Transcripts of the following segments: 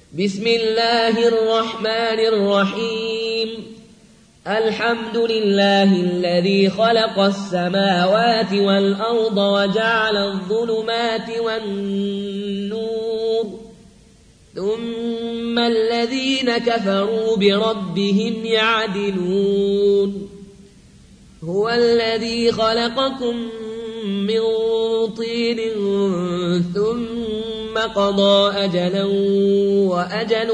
بسم الله الرحمن الرحيم الحمد لله الذي خلق السماوات والأرض وجعل الظلمات والنور ثم الذين كفروا بربهم يعدلون هو الذي خلقكم من طين ثم قضى أجلا وأجل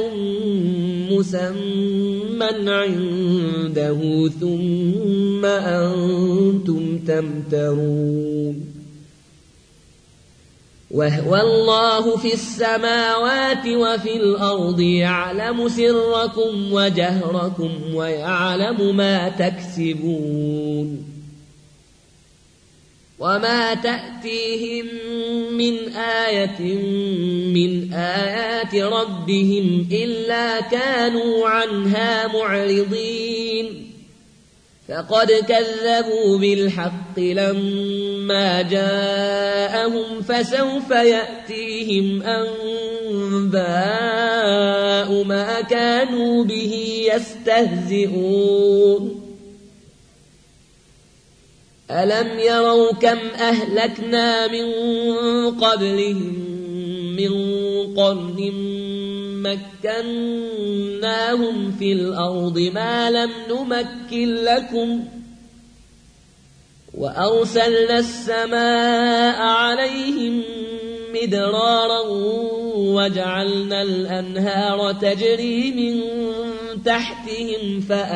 مسمى عنده ثم أنتم تمترون وهو الله في السماوات وفي الأرض يعلم سركم وجهركم ويعلم ما تكسبون وما تأتيهم من آية من آيات ربهم إلا كانوا عنها معرضين فقد كذبوا بالحق لما جاءهم فسوف يأتيهم أنباء ما كانوا به يستهزئون ألم يروا كم أهلكنا من قبلهم من قرن مكناهم في الأرض ما لم نمكن لكم وأرسلنا السماء عليهم مدرارا وجعلنا الأنهار تجري من تحتهم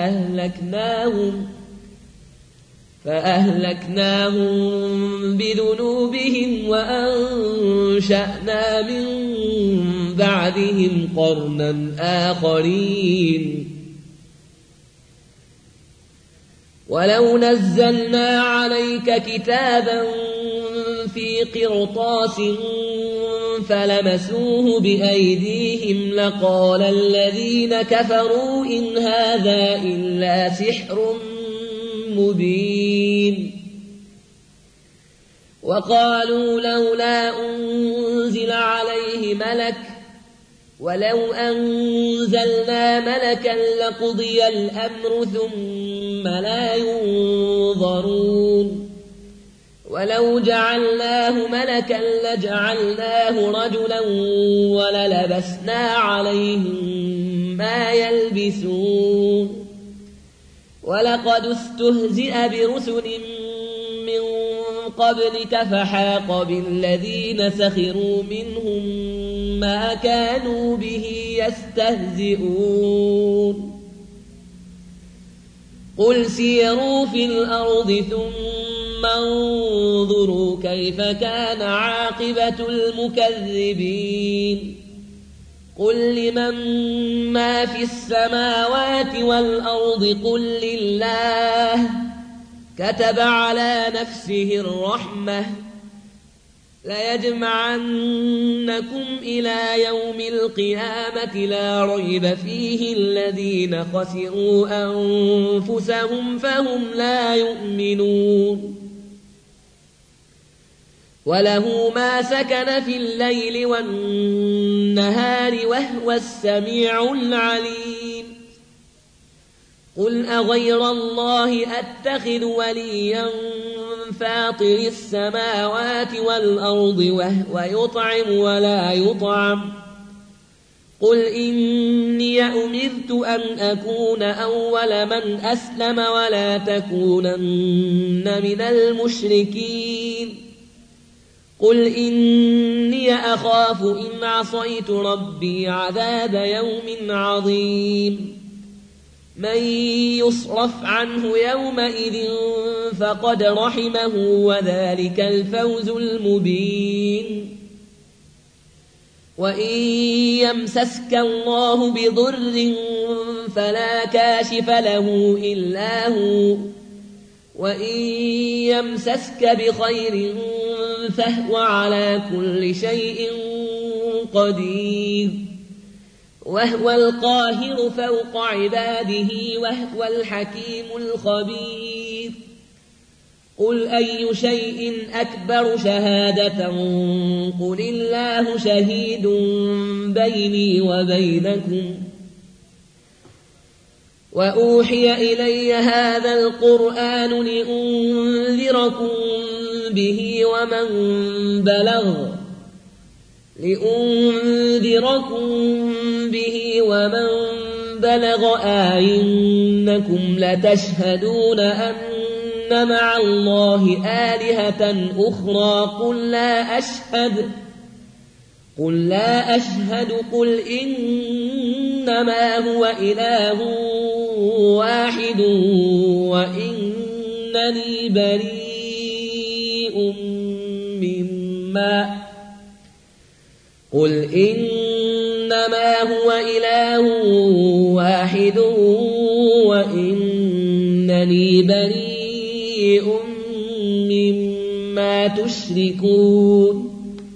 فأهلكناهم بذنوبهم وأنشأنا من بعدهم قرنا آخرين ولو نزلنا عليك كتابا في قرطاس فلمسوه بأيديهم لقال الذين كفروا إن هذا إلا سحر مبين وقالوا لولا أنزل عليه ملك ولو أنزلنا ملكا لقضي الأمر ثم لا ينظرون ولو جعلناه ملكا لجعلناه رجلا وللبسنا عليهم ما يلبسون ولقد استهزئ برسل من قبلك فحاق بالذين سخروا منهم ما كانوا به يستهزئون قل سيروا في الأرض ثم انظروا كيف كان عاقبة المكذبين قل لمن ما في السماوات والأرض قل لله كتب على نفسه الرحمة ليجمعنكم إلى يوم القيامة لا ريب فيه الذين خسروا أنفسهم فهم لا يؤمنون وله ما سكن في الليل والنهار وهو السميع العليم قل أغير الله أتخذ وليا فاطر السماوات والأرض وهو يطعم ولا يطعم قل إني أمرت أن أكون أول من أسلم ولا تكونن من المشركين قل إني أخاف إن عصيت ربي عذاب يوم عظيم من يصرف عنه يومئذ فقد رحمه وذلك الفوز المبين وإن يمسسك الله بضر فلا كاشف له إلا هو وإن يمسسك بخير فهو على كل شيء قدير وهو القاهر فوق عباده وهو الحكيم الخبير قل أي شيء أكبر شهادة قل الله شهيد بيني وبينكم وأوحي إلي هذا القرآن لأنذركم به ومن بلغ أئنكم لتشهدون أن مع الله آلهة أخرى قل لا أشهد قل إنما هو إله واحد وإنني بريء مما تشركون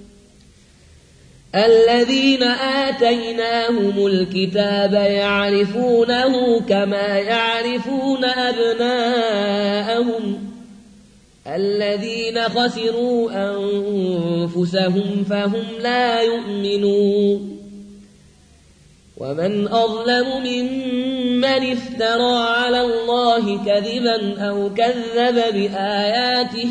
الذين آتيناهم الكتاب يعرفونه كما يعرفون أبناءهم الذين خسروا أنفسهم فهم لا يؤمنون ومن أظلم ممن افترى على الله كذبا أو كذب بآياته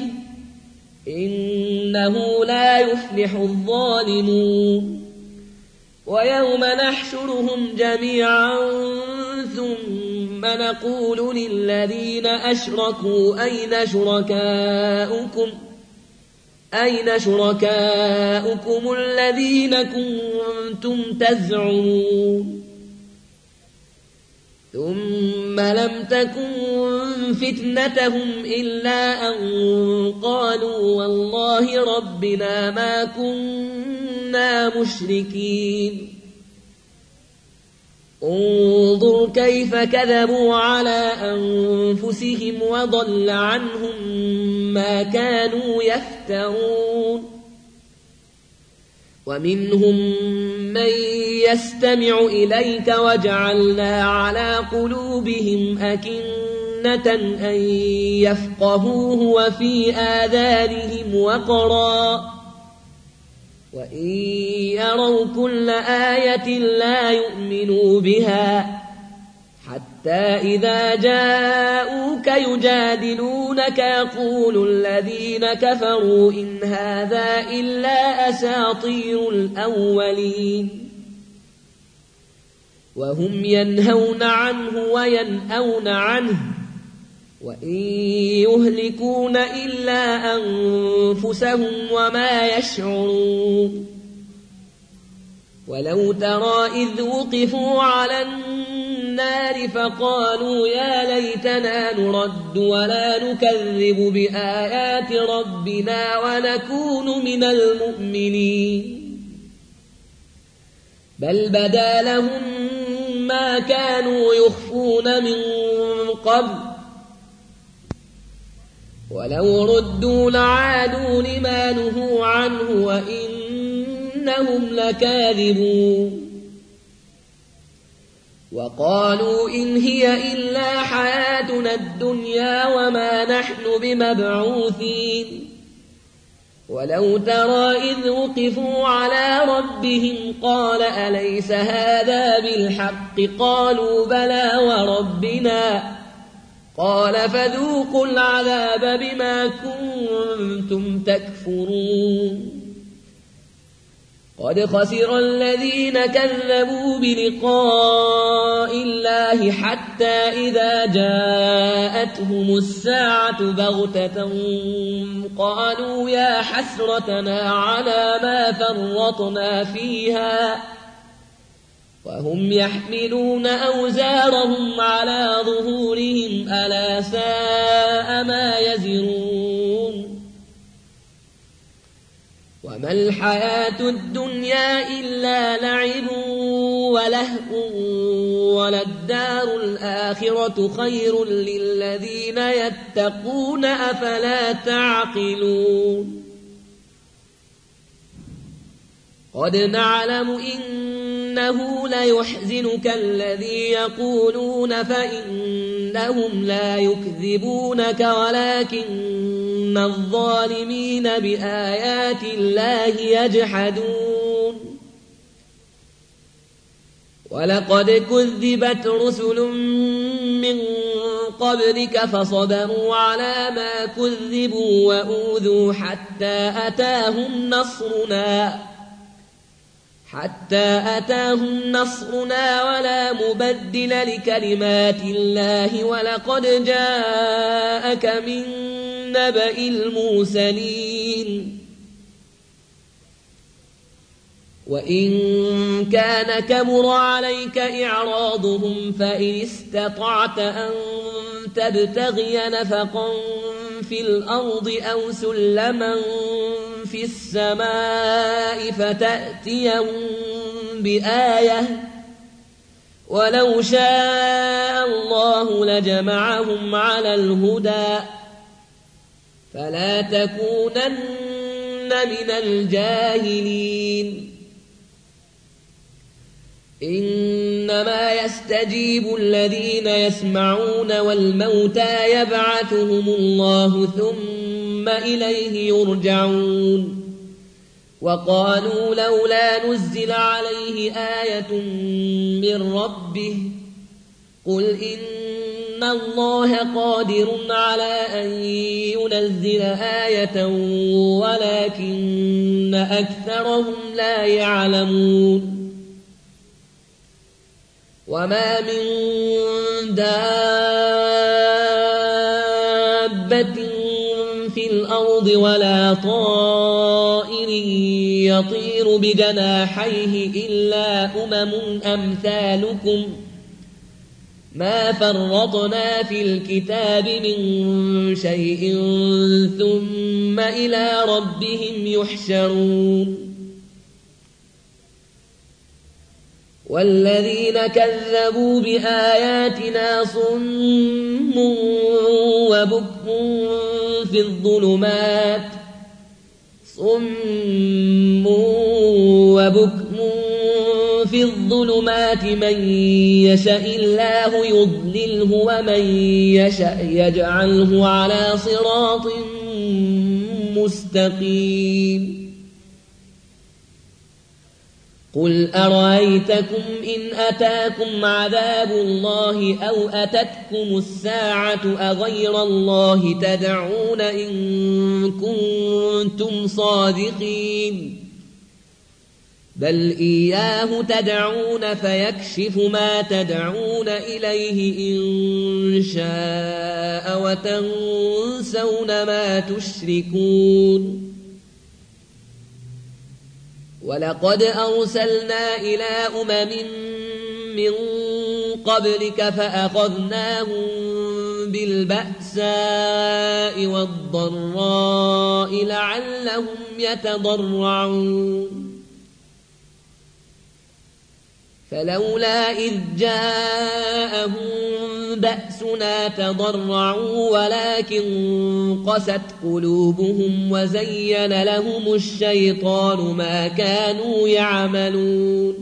إنه لا يفلح الظالمون ويوم نحشرهم جميعا ثم نقول للذين أشركوا أين شركاؤكم الذين كنتم تزعمون ثم لم تكن فتنتهم إلا أن قالوا والله ربنا ما كنا مشركين انظر كيف كذبوا على أنفسهم وضل عنهم ما كانوا يفترون ومنهم من يستمع إليك وجعلنا على قلوبهم أكنة أن يفقهوه وفي آذانهم وقرا وإن يروا كل آية لا يؤمنوا بها حتى إذا جاءوك يجادلونك يقول الذين كفروا إن هذا إلا أساطير الأولين وهم ينهون عنه وينأون عنه وإن يهلكون إلا أنفسهم وما يشعرون ولو ترى إذ وقفوا على النار فقالوا يا ليتنا نرد ولا نكذب بآيات ربنا ونكون من المؤمنين بل بدا لهم ما كانوا يخفون من قبل ولو ردوا لعادوا لما نهوا عنه وإنهم لكاذبون وقالوا إن هي إلا حياتنا الدنيا وما نحن بمبعوثين ولو ترى إذ وقفوا على ربهم قال أليس هذا بالحق قالوا بلى وربنا قال فذوقوا العذاب بما كنتم تكفرون قد خسر الذين كذبوا بلقاء الله حتى إذا جاءتهم الساعة بغتة قالوا يا حسرتنا على ما فرطنا فيها وهم يحملون أوزارهم على ظهورهم ألا ساء ما يزرون وما الحياة الدنيا إلا لعب ولهو وللدار الآخرة خير للذين يتقون أفلا تعقلون قد نعلم إنه ليحزنك الذي يقولون فإنهم لا يكذبونك ولكن إن الظالمين بآيات الله يجحدون ولقد كذبت رسل من قبلك فصبروا على ما كذبوا وأوذوا حتى أتاهم نصرنا ولا مبدل لكلمات الله ولقد جاءك من نبأ المرسلين وإن كان كبر عليك إعراضهم فإن استطعت أن تبتغي نفقا في الأرض أو سلما في السماء فتأتيهم بآية ولو شاء الله لجمعهم على الهدى فلا تكونن من الجاهلين إنما يستجيب الذين يسمعون والموتى يبعثهم الله ثم إليه يرجعون وقالوا لولا نزل عليه آية من ربه قل إن الله قادر على أن ينزل آية ولكن أكثرهم لا يعلمون وما من دابة في الأرض ولا طائر يطير بجناحيه إلا أمثالكم ما فرطنا في الكتاب من شيء ثم إلى ربهم يحشرون والذين كذبوا بآياتنا صم وبكم في الظلمات من يشاء الله يضلله ومن يشاء يجعله على صراط مستقيم قل أرأيتكم إن أتاكم عذاب الله أو أتتكم الساعة أغير الله تدعون إن كنتم صادقين بل إياه تدعون فيكشف ما تدعون إليه إن شاء وتنسون ما تشركون ولقد أرسلنا إلى من قبلك فأخذناهم بالبأساء والضراء لعلهم يتضرعون فلولا إذ جاءهم بأسنا تضرعوا ولكن قست قلوبهم وزين لهم الشيطان ما كانوا يعملون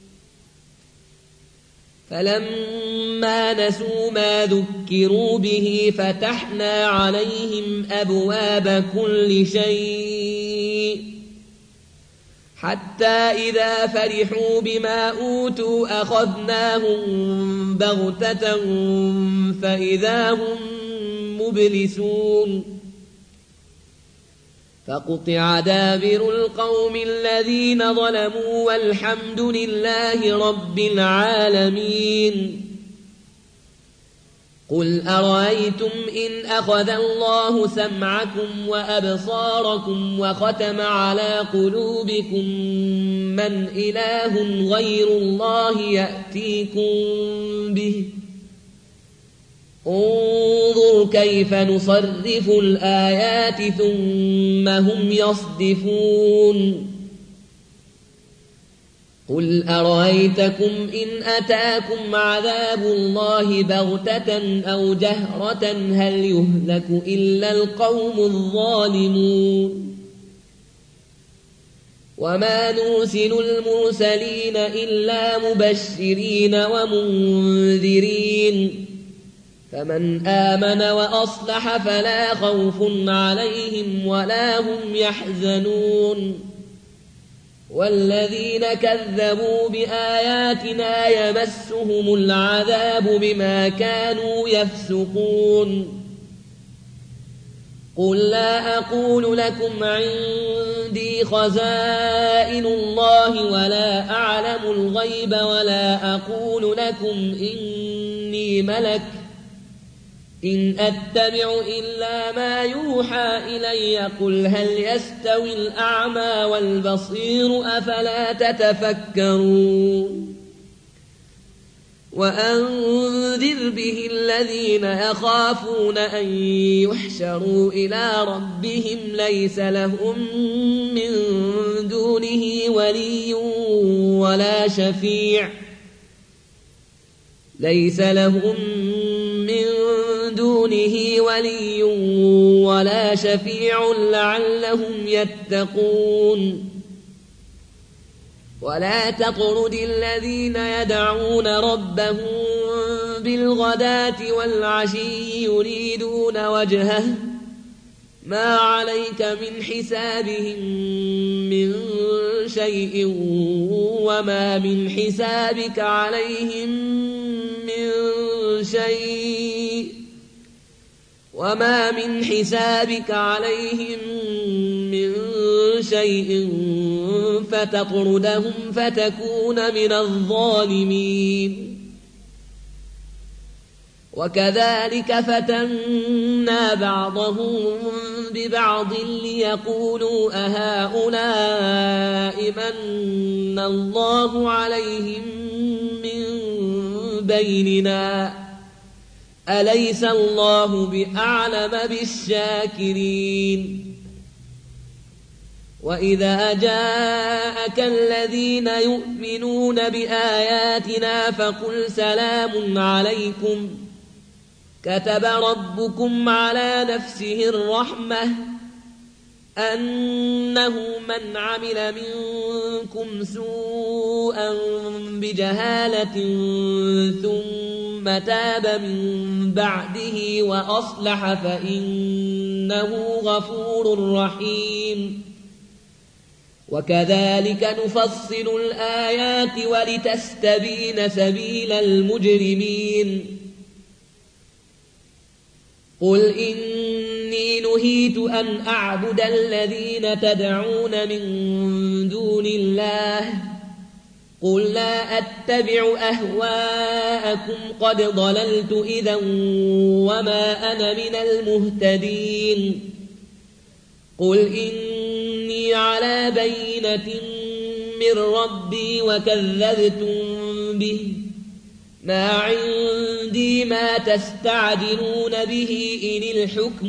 فلما نسوا ما ذكروا به فتحنا عليهم أبواب كل شيء حتى إذا فرحوا بما أوتوا أخذناهم بغتة فإذا هم مبلسون فقطع دابر القوم الذين ظلموا والحمد لله رب العالمين قل أرأيتم إن أخذ الله سمعكم وأبصاركم وختم على قلوبكم من إله غير الله يأتيكم به انظر كيف نصرف الآيات ثم هم يصدفون قل أرأيتكم إن أتاكم عذاب الله بغتة أو جهرة هل يهلك إلا القوم الظالمون وما نرسل المرسلين إلا مبشرين ومنذرين فمن آمن وأصلح فلا خوف عليهم ولا هم يحزنون والذين كذبوا بآياتنا يمسهم العذاب بما كانوا يفسقون قل لا أقول لكم عندي خزائن الله ولا أعلم الغيب ولا أقول لكم إني ملك إن أتبع إلا ما يوحى إلي قل هل يستوي الأعمى والبصير أفلا تتفكرون وأنذر به الذين يخافون أن يحشروا إلى ربهم ليس لهم من دونه ولي ولا شفيع لعلهم يتقون ولا تطرد الذين يدعون ربهم بالغداة والعشي يريدون وجهه ما عليك من حسابهم من شيء وما من حسابك عليهم من شيء فتطردهم فتكون من الظالمين وكذلك فتنا بعضهم ببعض ليقولوا أهؤلاء من الله عليهم من بيننا أليس الله بأعلم بالشاكرين وإذا جاءك الذين يؤمنون بآياتنا فقل سلام عليكم كتب ربكم على نفسه الرحمة أنه من عمل منكم سوءا بجهالة ثم تاب من بعده وأصلح فإنه غفور رحيم وكذلك نفصل الآيات ولتستبين سبيل المجرمين قل إني نهيت أن أعبد الذين تدعون من دون الله قل لا أتبع أهواءكم قد ضللت إذا وما أنا من المهتدين قل إني على بينة من ربي وكذبتم به ما عندي ما تستعجلون به إن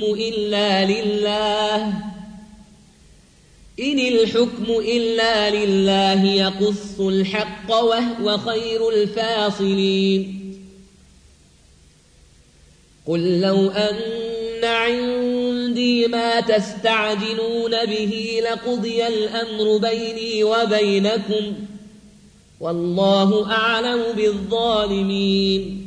الحكم إلا لله يقص الحق وهو خير الفاصلين قل لو أن عندي ما تستعجلون به لقضي الأمر بيني وبينكم والله أعلم بالظالمين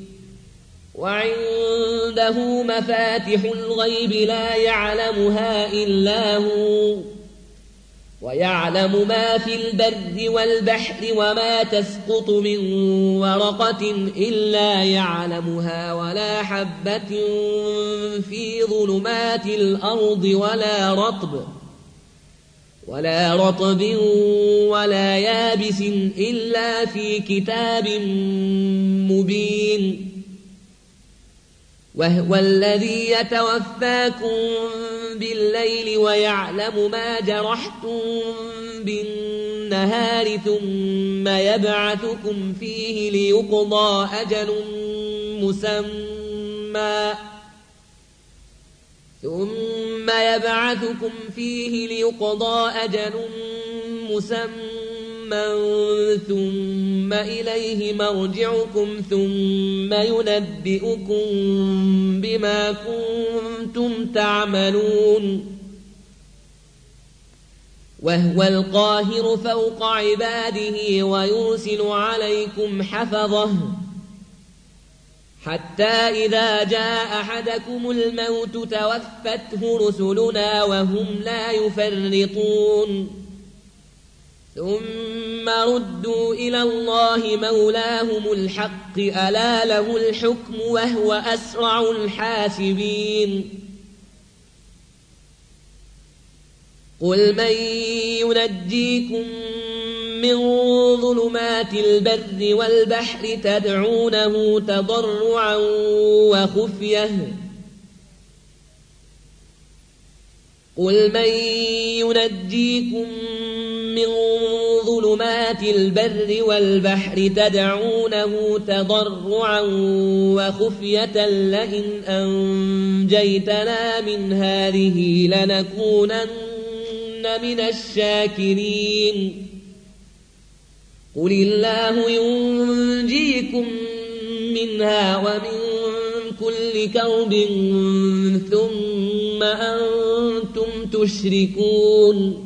وعنده مفاتح الغيب لا يعلمها إلا هو ويعلم ما في البر والبحر وما تسقط من ورقة إلا يعلمها ولا حبة في ظلمات الأرض ولا رطب ولا يابس إلا في كتاب مبين وهو الذي يتوفاكم بالليل ويعلم ما جرحتم بالنهار ثم يبعثكم فيه ليقضى أجل مسمى ثم إليه مرجعكم ثم ينبئكم بما كنتم تعملون وهو القاهر فوق عباده ويرسل عليكم حتى إذا جاء أحدكم الموت توفته رسلنا وهم لا يفرطون ثم ردوا إلى الله مولاهم الحق ألا له الحكم وهو أسرع الحاسبين قل من ينجيكم من ظلمات البر والبحر تدعونه تضرعا وخفية قل من ينجيكم من ظلمات البر والبحر تدعونه تضرعا وخفية لئن أنجيتنا من هذه لنكونن من الشاكرين قل الله ينجيكم منها ومن كل كرب ثم أنتم تشركون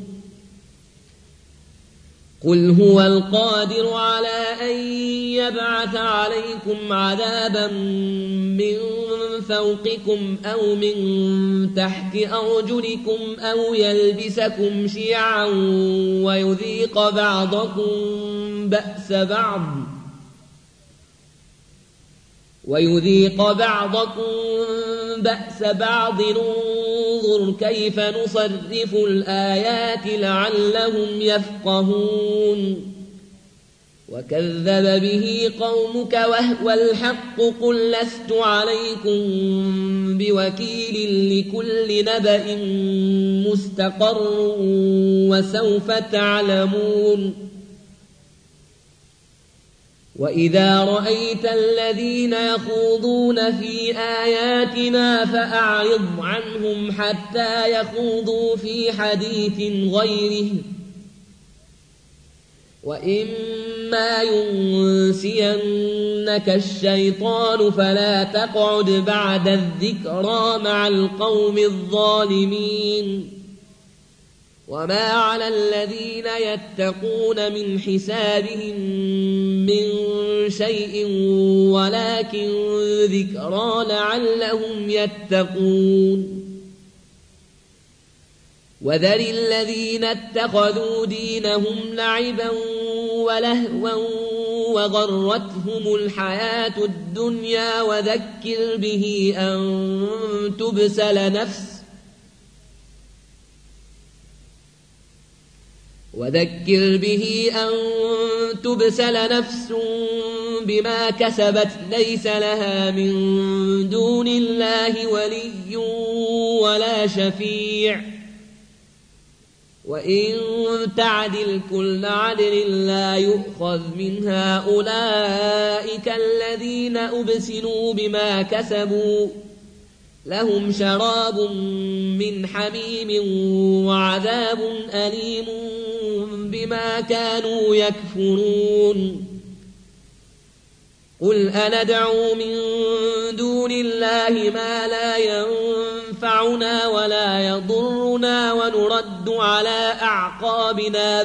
قل هو القادر على أن يبعث عليكم عذابا من فوقكم أو من تحت أرجلكم أو يلبسكم شيعا ويذيق بعضكم بأس بعض انظر كيف نصرف الآيات لعلهم يفقهون وكذب به قومك وهو الحق قل لست عليكم بوكيل لكل نبأ مستقر وسوف تعلمون وإذا رأيت الذين يخوضون في آياتنا فأعرض عنهم حتى يخوضوا في حديث غيره وإما ينسينك الشيطان فلا تقعد بعد الذكرى مع القوم الظالمين وما على الذين يتقون من حسابهم من شيء ولكن ذكرى لعلهم يتقون وذر الذين اتخذوا دينهم لعبا ولهوا وغرتهم الحياة الدنيا وذكر به أن تبسل نفس بما كسبت ليس لها من دون الله ولي ولا شفيع وإن تعدل كل عدل لا يؤخذ منها أولئك الذين أبسلوا بما كسبوا لهم شراب من حميم وعذاب أليم بما كانوا يكفرون قل أندعو من دون الله ما لا ينفعنا ولا يضرنا ونرد على أعقابنا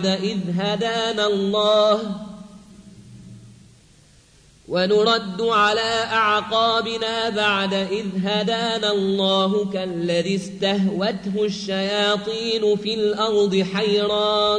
بعد إذ هدانا الله كالذي استهوته الشياطين في الأرض حيران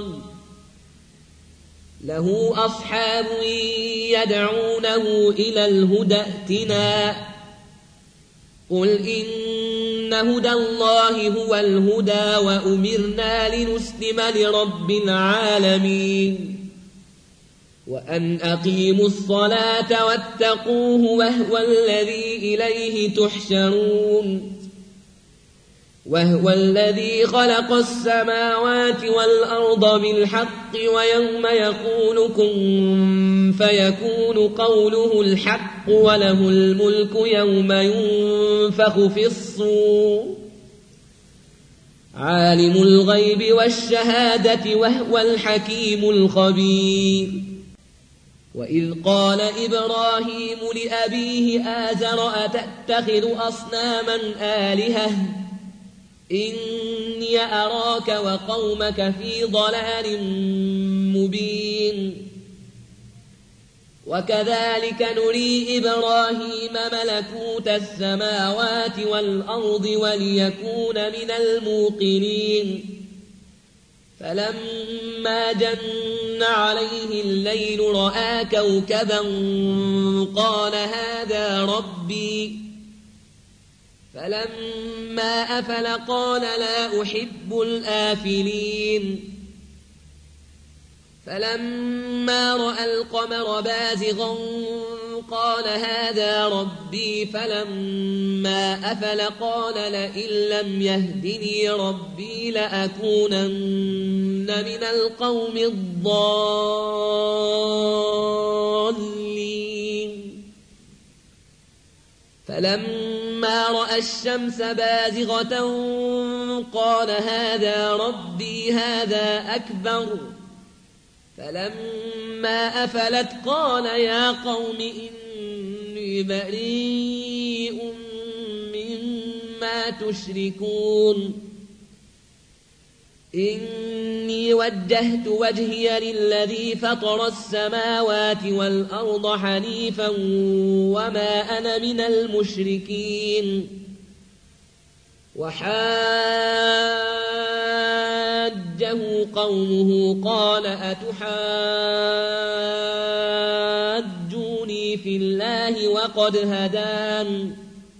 له أصحاب يدعونه إلى الهدى ائتنا قل إن هدى الله هو الهدى وأمرنا لنسلم لرب العالمين وأن أقيموا الصلاة واتقوه وهو الذي إليه تحشرون وهو الذي خلق السماوات والأرض بالحق ويوم يقول كن فيكون قوله الحق وله الملك يوم ينفخ في الصور عالم الغيب والشهادة وهو الحكيم الخبير وإذ قال إبراهيم لأبيه آزر أتتخذ أصناما آلهة إني أراك وقومك في ضلال مبين وكذلك نري إبراهيم ملكوت السماوات والأرض وليكون من الموقنين فلما جن عليه الليل رأى كوكبا قال هذا ربي فلما أفل قال لا أحب الآفلين فلما رأى القمر بازغا قال هذا ربي فلما أفل قال لئن لم يهدني ربي لأكونن من القوم الضالين فلما رأى الشمس بازغة قال هذا ربي هذا أكبر فلما أفلت قال يا قوم إني بريء مما تشركون إني وجهت وجهي للذي فطر السماوات والأرض حنيفا وما أنا من المشركين وحاجه قومه قال أتحاجوني في الله وقد هدان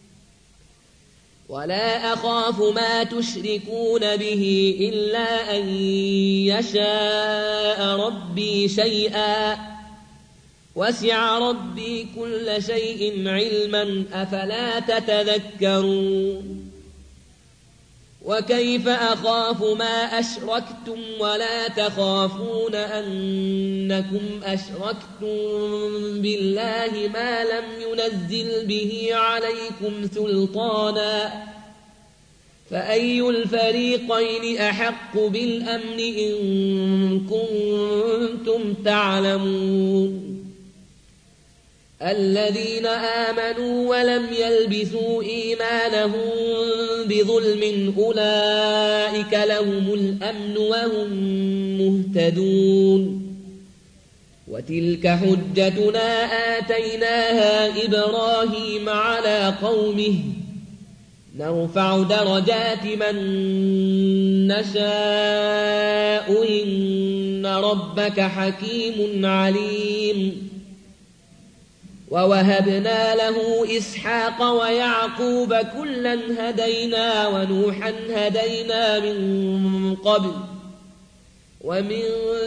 ولا أخاف ما تشركون به إلا أن يشاء ربي شيئا وسع ربي كل شيء علما أفلا تتذكرون وكيف أخاف ما أشركتم ولا تخافون أنكم أشركتم بالله ما لم ينزل به عليكم سلطانا فأي الفريقين أحق بالأمن إن كنتم تعلمون الذين آمنوا ولم يلبسوا إيمانهم بظلم أولئك لهم الأمن وهم مهتدون وتلك حجتنا آتيناها إبراهيم على قومه نرفع درجات من نشاء إن ربك حكيم عليم ووهبنا له إسحاق ويعقوب كلا هدينا ونوحا هدينا من قبل ومن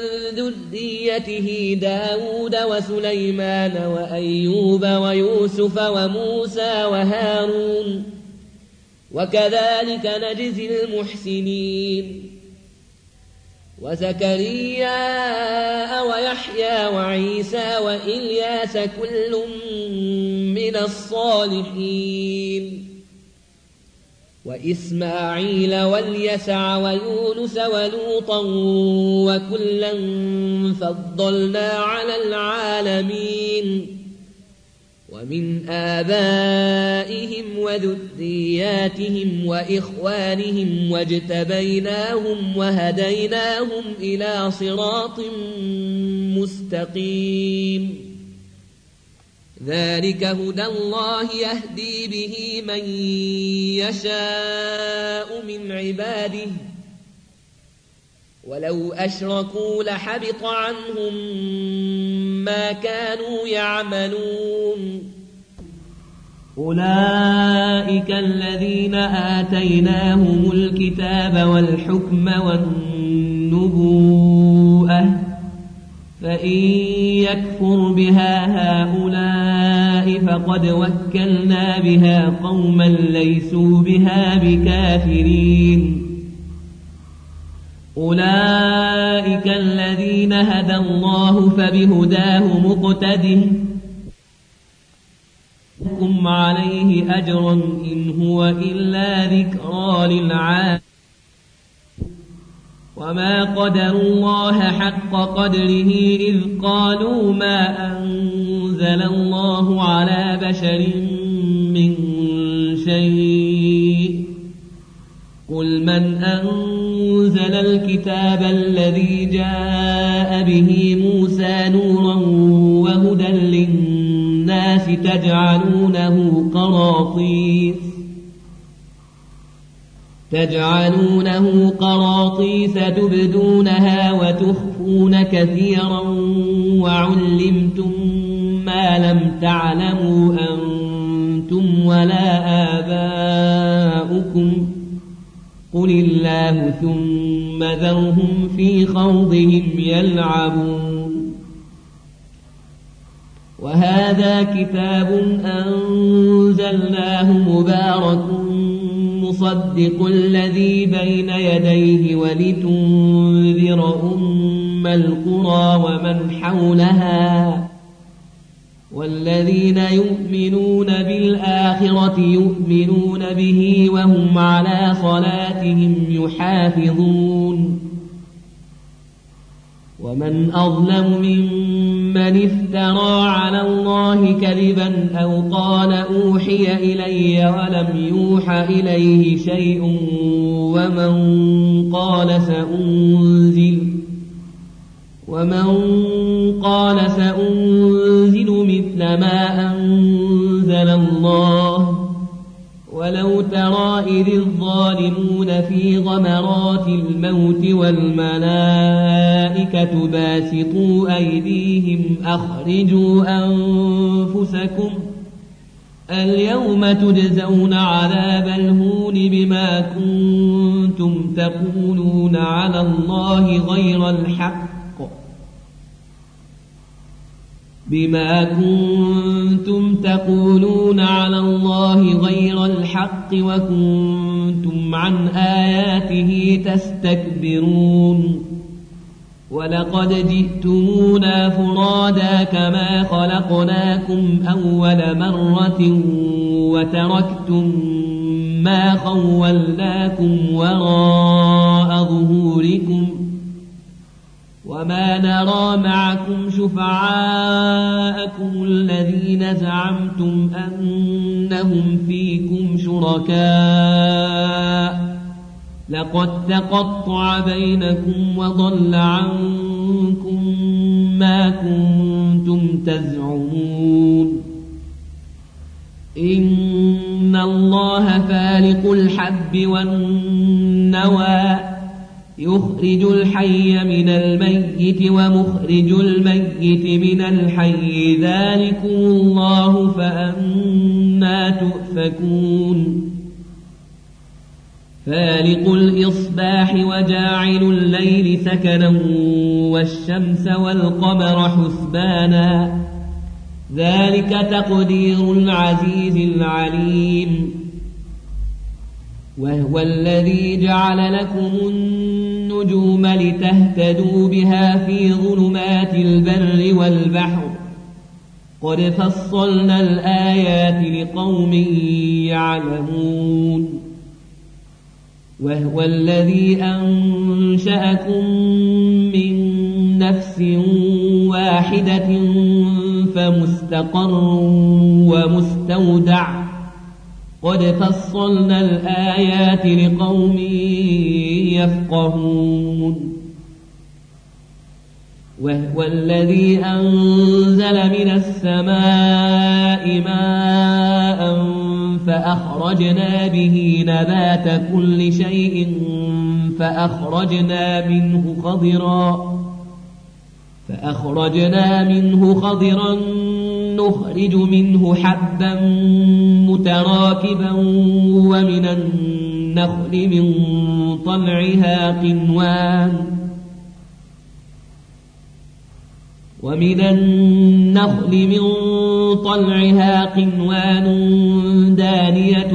ذريته داود وسليمان وأيوب ويوسف وموسى وهارون وكذلك نجزي المحسنين وزكريا ويحيى وعيسى وإلياس كل من الصالحين وإسماعيل واليسع ويونس ولوطا وكلا فضلنا على العالمين ومن آبائهم وذرياتهم وإخوانهم واجتبيناهم وهديناهم إلى صراط مستقيم ذلك هدى الله يهدي به من يشاء من عباده ولو أشركوا لحبط عنهم ما كانوا يعملون أولئك الذين آتيناهم الكتاب والحكم والنبوءة فإن يكفر بها هؤلاء فقد وكلنا بها قوما ليسوا بها بكافرين أولئك الذين هدى الله فبهداه مقتده لكم عليه أجر إن هو إلا ذكرى للعالمين وما قدروا الله حق قدره إذ قالوا ما أنزل الله على بشر من شيء قل من أنزل الكتاب الذي جاء به موسى نورا وهدى للناس تجعلونه قراطيس تبدونها وتخفون كثيرا وعلمتم ما لم تعلموا أنتم ولا آباؤكم قل الله ثم ذرهم في خوضهم يلعبون. وهذا كتاب أنزلناه مبارك مصدق الذي بين يديه ولتنذر أم القرى ومن حولها والذين يؤمنون بالآخرة يؤمنون به وهم على صلاتهم يحافظون. ومن أظلم ممن افترى على الله كذبا أو قال أوحي إلي ولم يوح إليه شيء ومن قال سأنزل مثل ما أنزل الله ولو ترى إذ الظالمون في غمرات الموت والملائكة باسطوا أيديهم أخرجوا أنفسكم اليوم تجزون عذاب الهون بما كنتم تقولون على الله غير الحق وكنتم عن آياته تستكبرون. ولقد جئتمونا فرادا كما خلقناكم أول مرة وتركتم ما خولناكم وراء ظهوركم وما نرى معكم شفعاءكم الذين زعمتم أنهم فيكم شركاء لقد تقطع بينكم وضل عنكم ما كنتم تزعمون. إن الله فالق الحب والنوى يخرج الحي من الميت ومخرج الميت من الحي ذلكم الله فأنى تؤفكون. فالق الإصباح وجاعل الليل سكنا والشمس والقمر حسبانا ذلك تقدير العزيز العليم. وهو الذي جعل لكم النجوم لتهتدوا بها في ظلمات البر والبحر قد فصلنا الآيات لقوم يعلمون. وهو الذي أنشأكم من نفس واحدة فمستقر ومستودع قد فصلنا الآيات لقوم يفقهون. وهو الذي أنزل من السماء ماء فأخرجنا به نبات كل شيء فأخرجنا منه خضرا نخرج منه حبا متراكبا ومن النخل من طلعها قنوان دانية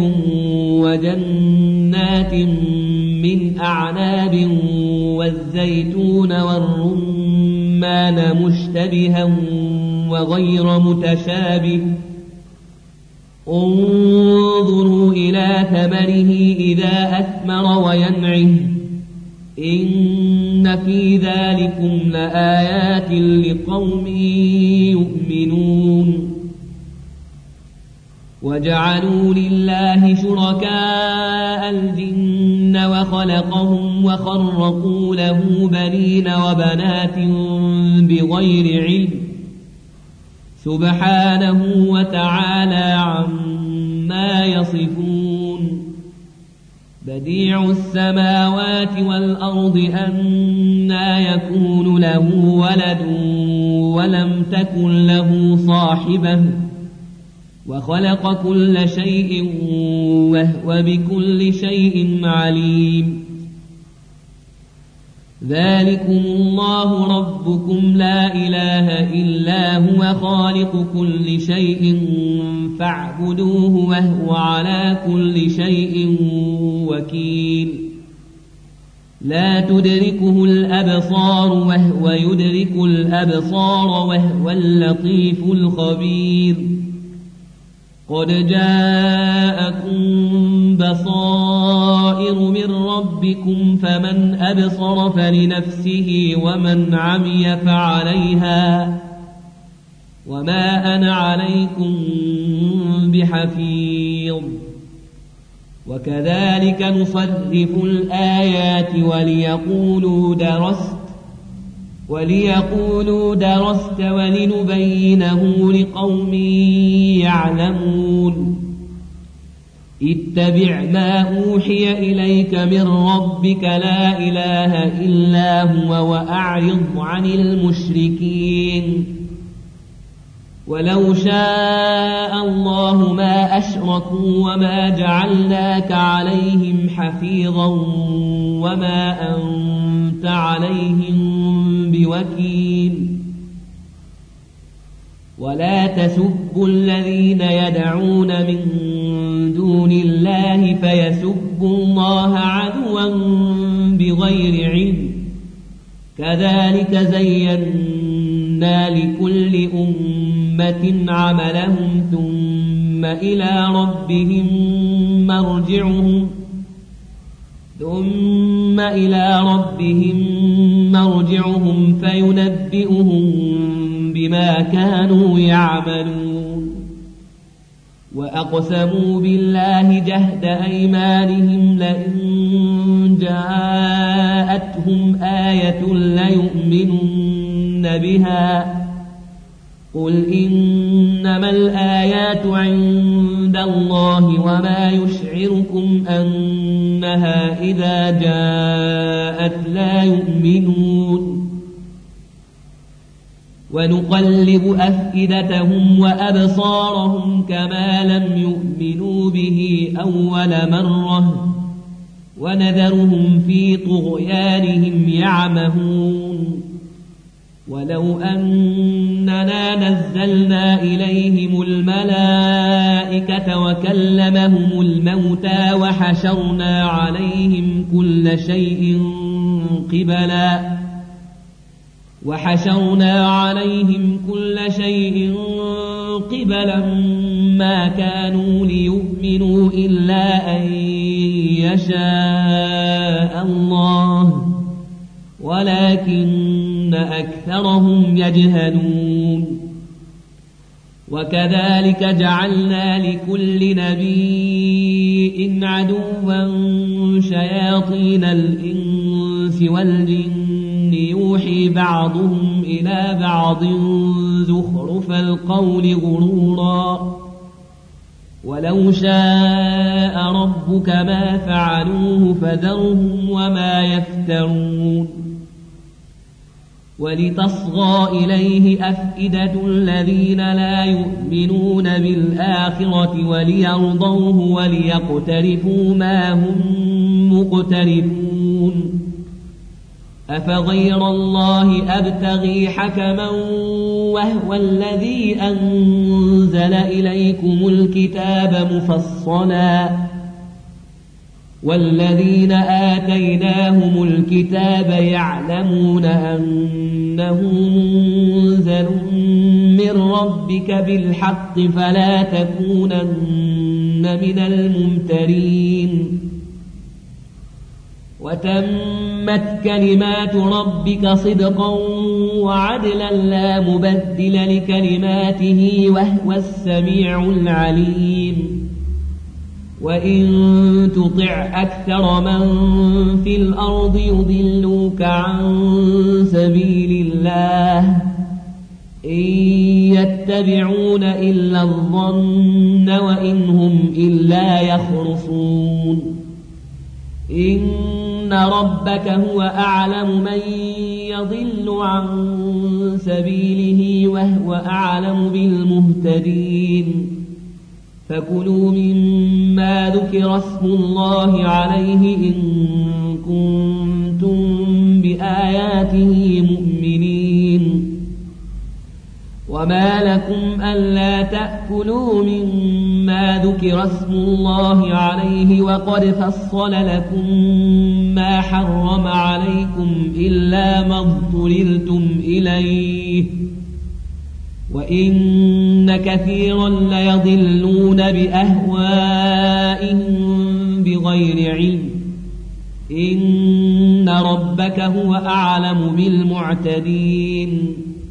وجنات من أعناب والزيتون والرمان مشتبها وغير متشابه انظروا إلى ثمره إذا أثمر وينعه إن في ذلكم لآيات لقوم يؤمنون. وجعلوا لله شركاء الجن وخلقهم وخرقوا له بنين وبنات بغير علم سبحانه وتعالى عما يصفون بديع السماوات والأرض أنى يكون له ولد ولم تكن له صاحبة وخلق كل شيء وهو بكل شيء عليم ذلكم الله ربكم لا إله إلا هو خالق كل شيء فاعبدوه وهو على كل شيء وكيل لا تدركه الأبصار وهو يدرك الأبصار وهو اللطيف الخبير قد جاءكم بصائر من ربكم فمن أبصر فلنفسه ومن عمي فعليها وما أنا عليكم بحفيظ وكذلك نصرف الآيات وليقولوا درست ولنبينه لقوم يعلمون اتبع ما أوحي إليك من ربك لا إله إلا هو وأعرض عن المشركين ولو شاء الله ما أشركوا وما جعلناك عليهم حفيظا وما أنت عليهم بوكيل ولا تسبوا الذين يدعون من دون الله فيسبوا الله عدوا بغير علم كذلك زينا لكل أمة عملهم ثم إلى ربهم مرجعهم فينبئهم بما كانوا يعملون وأقسموا بالله جهد أيمانهم لئن جاءتهم آية ليؤمنن بها قل إنما الآيات عند الله وما يشعركم أنها إذا جاءت لا يؤمنون ونقلب أفئدتهم وأبصارهم كما لم يؤمنوا به أول مرة ونذرهم في طغيانهم يعمهون ولو أننا نزلنا إليهم الملائكة وكلمهم الموتى وحشرنا عليهم كل شيء قبلا ما كانوا ليؤمنوا إلا أن يشاء الله ولكن أكثرهم يجهلون وكذلك جعلنا لكل نبي عدوا شياطين الإنس والجن يوحي بعضهم إلى بعض زخرف القول غرورا ولو شاء ربك ما فعلوه فذرهم وما يفترون ولتصغى إليه أفئدة الذين لا يؤمنون بالآخرة وليرضوه وليقترفوا ما هم مقترفون أفغير الله أبتغي حكما وهو الذي أنزل إليكم الكتاب مفصلا والذين آتيناهم الكتاب يعلمون أنه منزل من ربك بالحق فلا تكونن من الممترين وتمت كلمات ربك صدقا وعدلا لا مبدل لكلماته وهو السميع العليم وإن تطع أكثر من في الأرض يضلوك عن سبيل الله إن يتبعون إلا الظن وإن هم إلا يخرصون إن ربك هو أعلم من يضل عن سبيله وهو أعلم بالمهتدين فكلوا مما ذكر اسم الله عليه إن كنتم بآياته مؤمنين وما لكم ألا تأكلوا مما ذكر اسم الله عليه وقد فصل لكم ما حرم عليكم إلا ما اضطررتم إليه وإن كثيرا ليضلون بأهوائهم بغير علم إن ربك هو أعلم بالمعتدين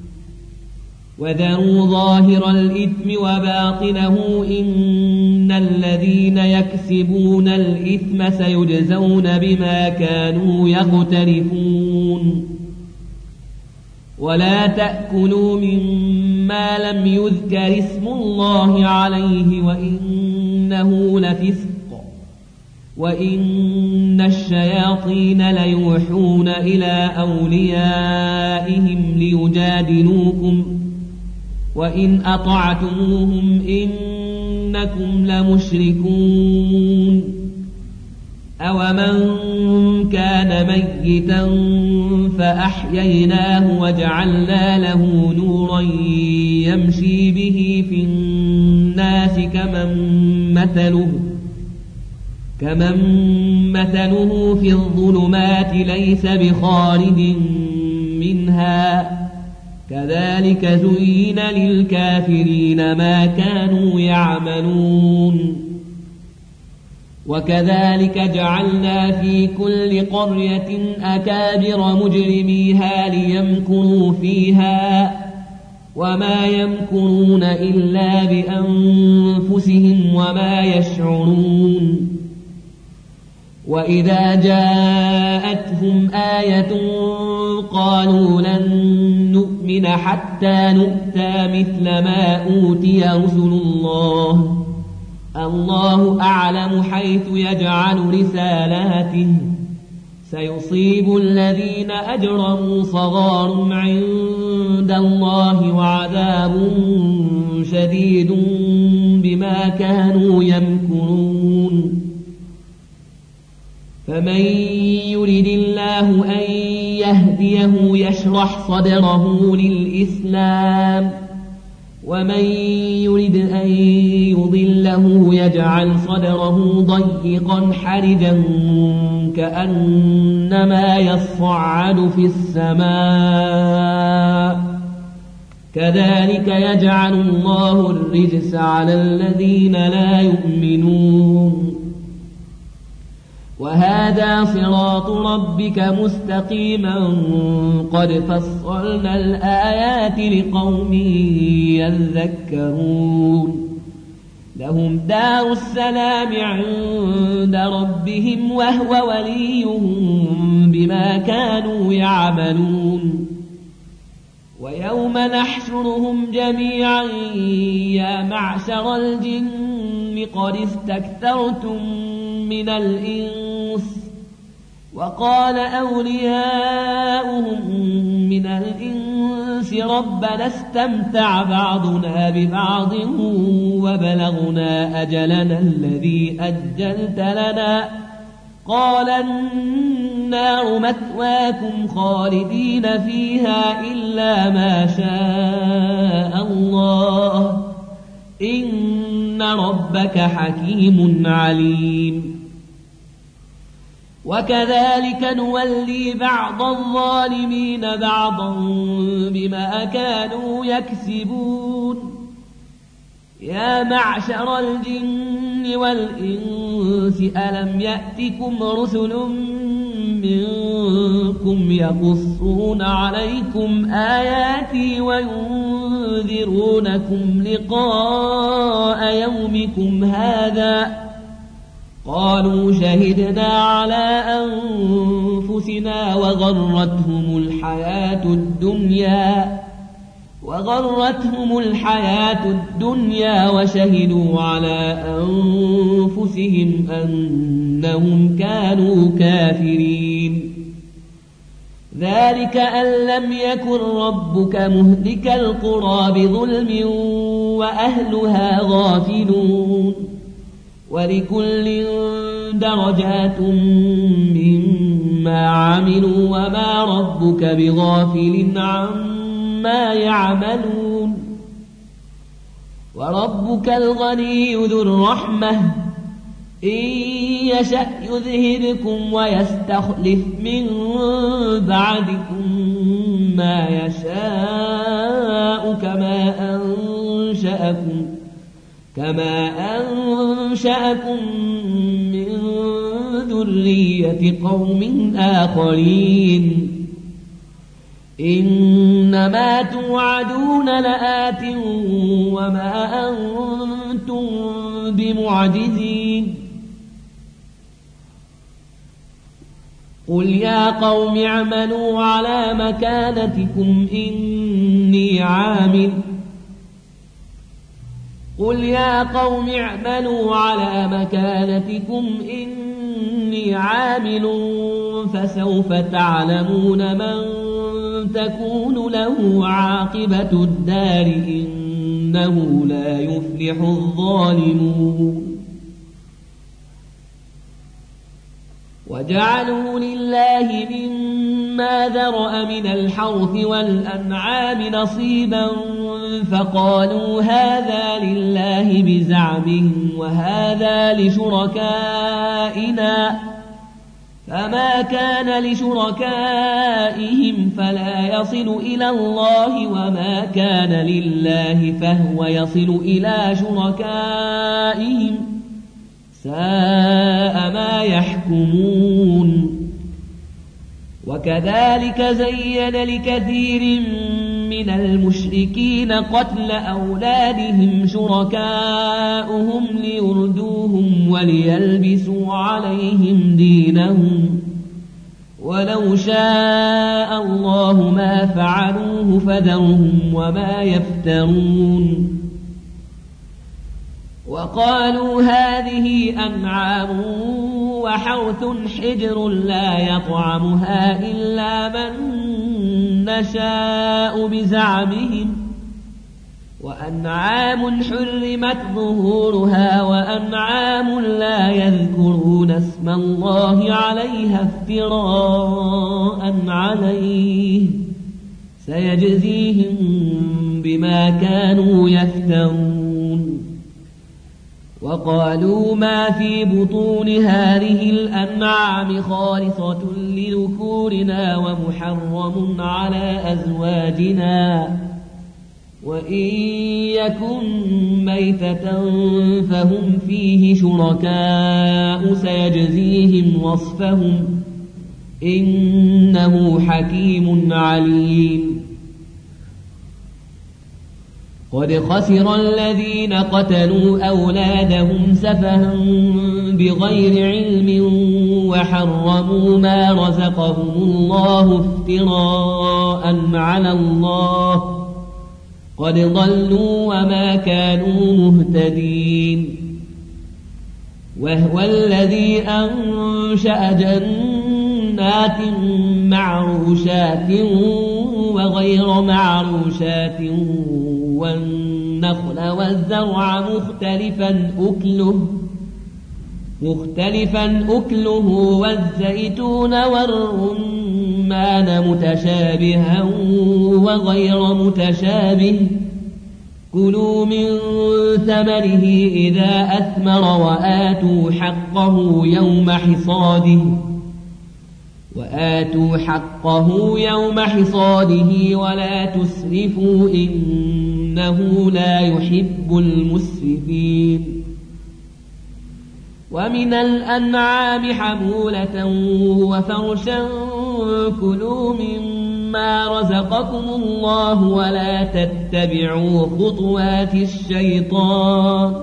وذروا ظاهر الإثم وباطنه إن الذين يكسبون الإثم سيجزون بما كانوا يقترفون ولا تأكلوا مما لم يذكر اسم الله عليه وإنه لفسق وإن الشياطين ليوحون إلى أوليائهم ليجادلوكم وإن أطعتموهم إنكم لمشركون أومن كان ميتا فأحييناه وجعلنا له نورا يمشي به في الناس كمن مثله في الظلمات ليس بخارج منها كذلك زين للكافرين ما كانوا يعملون وكذلك جعلنا في كل قرية أكابر مجرميها ليمكروا فيها وما يمكرون إلا بأنفسهم وما يشعرون وإذا جاءتهم آية قالوا لن نؤمن حتى نؤتى مثل ما أوتي رسل الله أعلم حيث يجعل رسالاته سيصيب الذين أجرموا صغار عند الله وعذاب شديد بما كانوا يمكرون فمن يرد الله أن يهديه يشرح صدره للإسلام ومن يرد أن يضله يجعل صدره ضيقا حرجا كأنما يصعد في السماء كذلك يجعل الله الرجس على الذين لا يؤمنون وهذا صراط ربك مستقيما قد فصلنا الآيات لقوم يذكرون لهم دار السلام عند ربهم وهو وليهم بما كانوا يعملون ويوم نحشرهم جميعا يا معشر الجن قد استكثرتم من الإنس وقال أولياؤهم من الإنس ربنا استمتع بعضنا ببعض وبلغنا أجلنا الذي أجلت لنا قال النار مثواكم خالدين فيها إلا ما شاء الله إن ربك حكيم عليم وكذلك نولي بعض الظالمين بعضا بما كانوا يكسبون يا معشر الجن والإنس ألم يأتكم رسل منكم يقصون عليكم آياتي وينذرونكم لقاء يومكم هذا قالوا شهدنا على أنفسنا وغرتهم الحياة الدنيا وغرتهم الحياة الدنيا وشهدوا على أنفسهم أنهم كانوا كافرين. ذلك أن لم يكن ربك مهلك القرى بظلم وأهلها غافلون ولكل درجات مما عملوا وما ربك بغافل عما يعملون. وربك الغني ذو الرحمة إن يشأ يذهبكم ويستخلف من بعدكم ما يشاء كما أنشأكم من ذرية قوم آخرين. إنما توعدون لآت وما أنتم بمعجزين. قل يا قوم اعملوا على مكانتكم إني عامل فسوف تعلمون من تكون له عاقبة الدار إنه لا يفلح الظالمون. وجعلوا لله مما ذرأ من الحرث والأنعام نصيبا فقالوا هذا لله بزعمهم وهذا لشركائنا فما كان لشركائهم فلا يصل إلى الله وما كان لله فهو يصل إلى شركائهم ساء ما يحكمون. وكذلك زين لكثير من المشركين قتل أولادهم شركاؤهم ليردوهم وليلبسوا عليهم دينهم ولو شاء الله ما فعلوه فذرهم وما يفترون. وقالوا هذه أنعام وحرث حجر لا يطعمها إلا من نشاء بزعمهم وأنعام حرمت ظهورها وأنعام لا يذكرون اسم الله عليها افتراء عليه سيجزيهم بما كانوا يفترون. وقالوا ما في بطون هذه الأنعام خالصة لذكورنا ومحرم على أزواجنا وإن يكن ميتة فهم فيه شركاء سيجزيهم وصفهم إنه حكيم عليم. قد خسر الذين قتلوا أولادهم سفها بغير علم وحرموا ما رزقهم الله افتراء على الله قد ضلوا وما كانوا مهتدين. وهو الذي أنشأ جنات معروشات وغير معروشات والنخل والزرع مختلفا أكله والزيتون والرمان متشابها وغير متشابه كلوا من ثمره إذا أثمر وآتوا حقه يوم حصاده ولا تسرفوا إنه لا يحب المسرفين. ومن الأنعام حمولة وفرشا كلوا مما رزقكم الله ولا تتبعوا خطوات الشيطان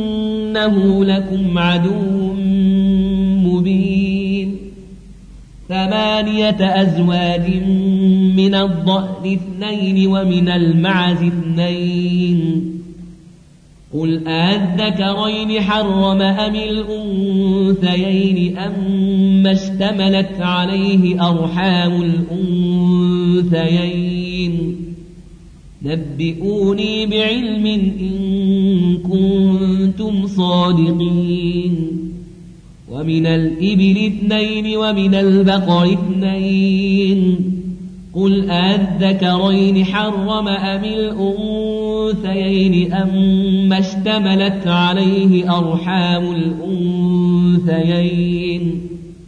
إنه لكم عدو مبين. 8 أزواج من الضأن 2 ومن المعز 2 قل أذكرين حرم أم الأنثيين أما اشتملت عليه أرحام الأنثيين نبئوني بعلم إن كنتم صادقين ومن الإبل 2 ومن البقر 2 قل أذكرين حرم أم الأنثيين أما اشتملت عليه أرحام الأنثيين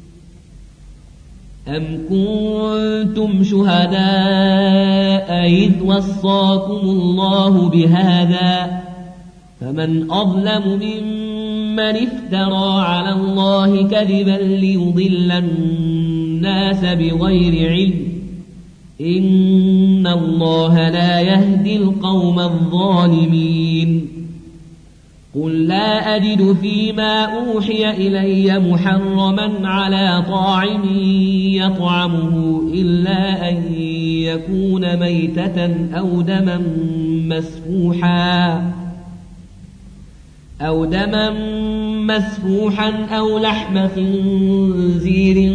أم كنتم شهداء إذ وصاكم الله بهذا فمن أظلم ممن افترى على الله كذبا ليضل الناس بغير علم إن الله لا يهدي القوم الظالمين قل لا أجد فيما أوحي إلي محرما على طاعم يطعمه إلا أن يكون ميتة أو دما مسفوحا أو لحم خنزير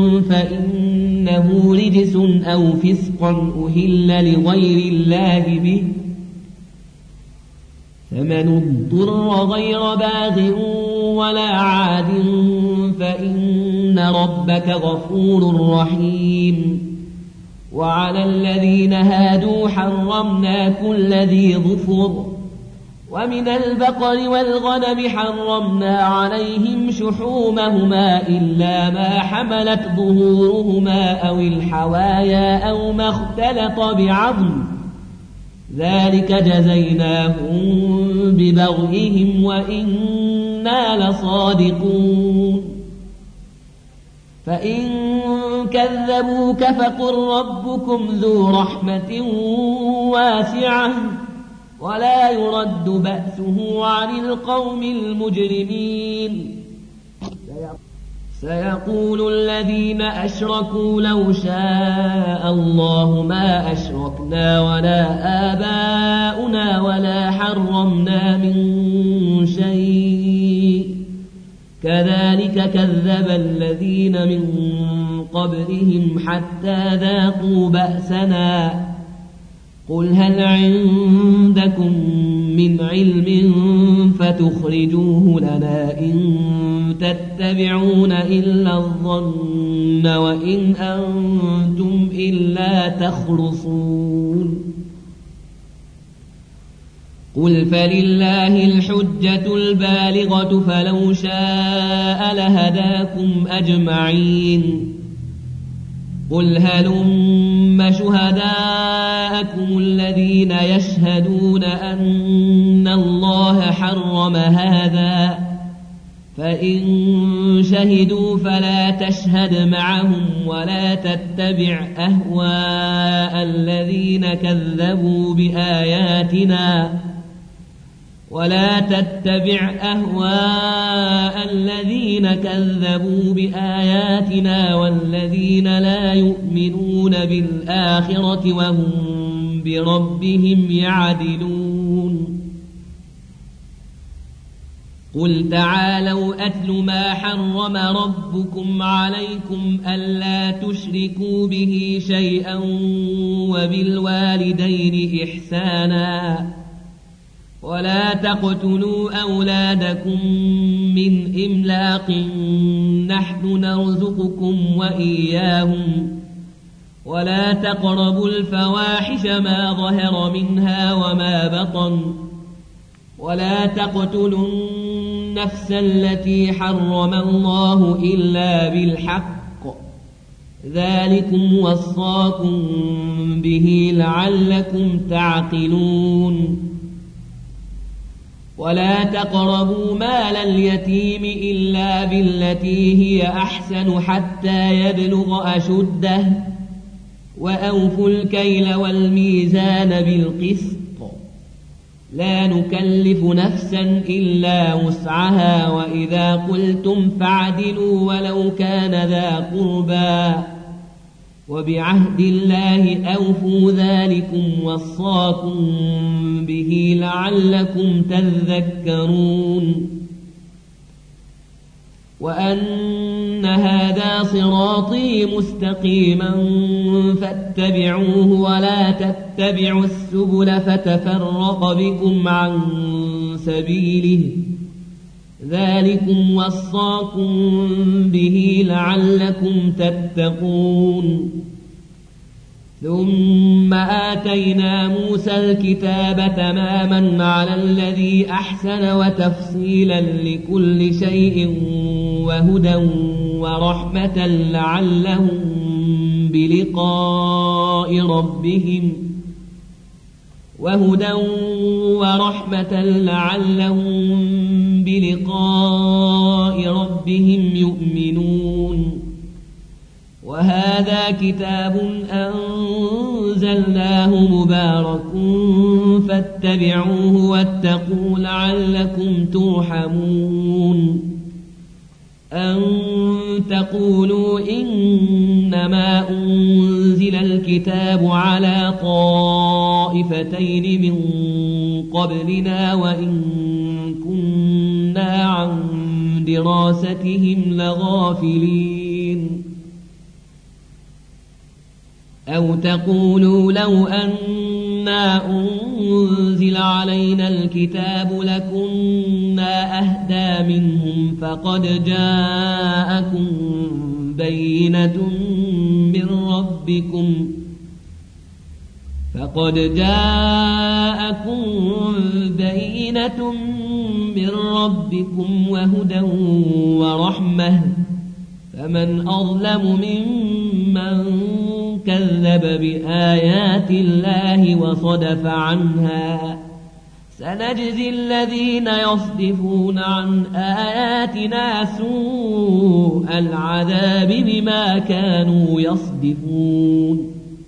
فإنه رجس أو فسقا أهل لغير الله به فمن اضطر غير باغ ولا عاد فإن ربك غفور رحيم وعلى الذين هادوا حرمنا كل ذي ظفر ومن البقر والغنم حرمنا عليهم شحومهما إلا ما حملت ظهورهما أو الحوايا أو ما اختلط بعظم ذلك جزيناهم ببغيهم وإنا لصادقون فإن كذبوك فقل ربكم ذو رحمة واسعة ولا يرد بأسه عن القوم المجرمين سيقول الذين أشركوا لو شاء الله ما أشركنا ولا آباؤنا ولا حرمنا من شيء كذلك كذب الذين من قبلهم حتى ذاقوا بأسنا قل هل عندكم من علم فتخرجوه لنا إن تتبعون إلا الظن وإن أنتم إلا تخرصون قل فلله الحجة البالغة فلو شاء لهداكم أجمعين قل هلم شهداءكم الذين يشهدون أن الله حرم هذا فإن شهدوا فلا تشهد معهم ولا تتبع أهواء الذين كذبوا بآياتنا والذين لا يؤمنون بالآخرة وهم بربهم يعدلون قل تعالوا أتل ما حرم ربكم عليكم ألا تشركوا به شيئا وبالوالدين إحسانا ولا تقتلوا أولادكم من إملاق نحن نرزقكم وإياهم ولا تقربوا الفواحش ما ظهر منها وما بطن ولا تقتلوا النفس التي حرم الله إلا بالحق ذلكم وصاكم به لعلكم تعقلون ولا تقربوا مال اليتيم إلا بالتي هي أحسن حتى يبلغ أشده وأوفوا الكيل والميزان بالقسط لا نكلف نفسا إلا وسعها وإذا قلتم فاعدلوا ولو كان ذا قربى وبعهد الله أوفوا ذلكم وصاكم به لعلكم تذكرون وأن هذا صراطي مستقيما فاتبعوه ولا تتبعوا السبل فتفرق بكم عن سبيله ذلكم وصاكم به لعلكم تتقون ثم آتينا موسى الكتاب تماما على الذي أحسن وتفصيلا لكل شيء وهدى ورحمة لعلهم بلقاء ربهم يؤمنون وهذا كتاب أنزلناه مبارك فاتبعوه واتقوا لعلكم ترحمون أن تقولوا إنما أنزل الكتاب على طائفتين من قبلنا وإن كنا عن دراستهم لغافلين أو تقولوا لو أنا أنزل علينا الكتاب لكنا أهدى منهم فقد جاءكم بينة من ربكم وهدى ورحمة فمن أظلم ممن كذب بآيات الله وصدف عنها سنجزي الذين يصدفون عن آياتنا سوء العذاب بما كانوا يصدفون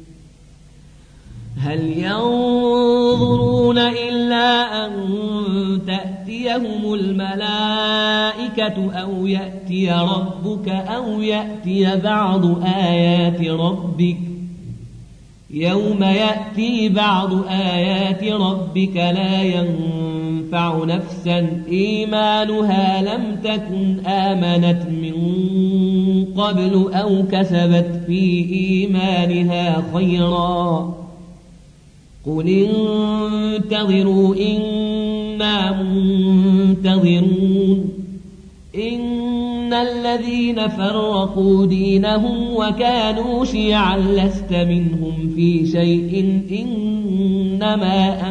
هل ينظرون إلا أن تأتيهم الملائكة أو يأتي ربك أو يأتي بعض آيات ربك يوم يأتي بعض آيات ربك لا ينفع نفسا إيمانها لم تكن آمنت من قبل أو كسبت في إيمانها خيرا قل انتظروا إنا منتظرون إن الذين فرقوا دينهم وكانوا شيعا لست منهم في شيء إنما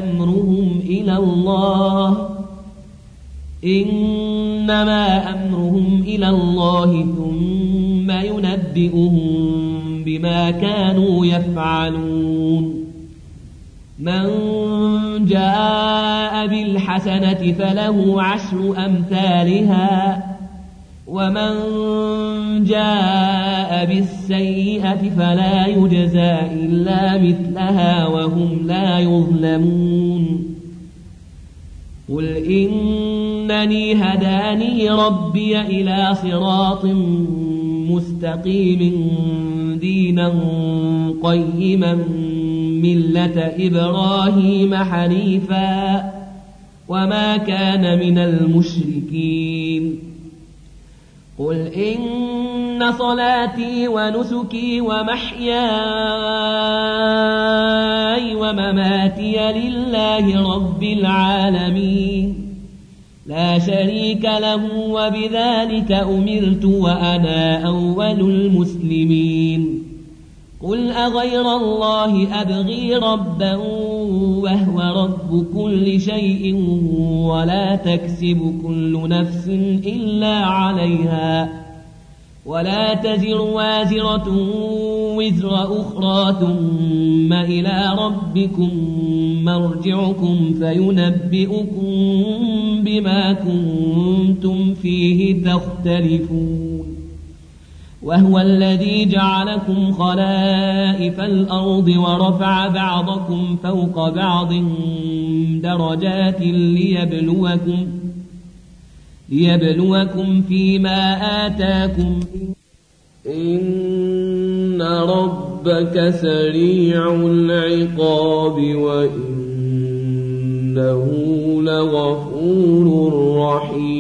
أمرهم إلى الله ثم ينبئهم بما كانوا يفعلون من جاء بالحسنة فله 10 أمثالها ومن جاء بالسيئة فلا يجزى إلا مثلها وهم لا يظلمون قل إنني هداني ربي إلى صراط مستقيم دينا قيما ملة إبراهيم حنيفا وما كان من المشركين قل إن صلاتي ونسكي ومحياي ومماتي لله رب العالمين لا شريك له وبذلك أمرت وأنا أول المسلمين قل أغير الله أبغي ربا وهو رب كل شيء ولا تكسب كل نفس إلا عليها ولا تزر وازرة وزر أخرى ثم إلى ربكم مرجعكم فينبئكم بما كنتم فيه تختلفون وهو الذي جعلكم خلائف الأرض ورفع بعضكم فوق بعض درجات ليبلوكم فيما آتاكم إن ربك سريع العقاب وإنه لغفور رحيم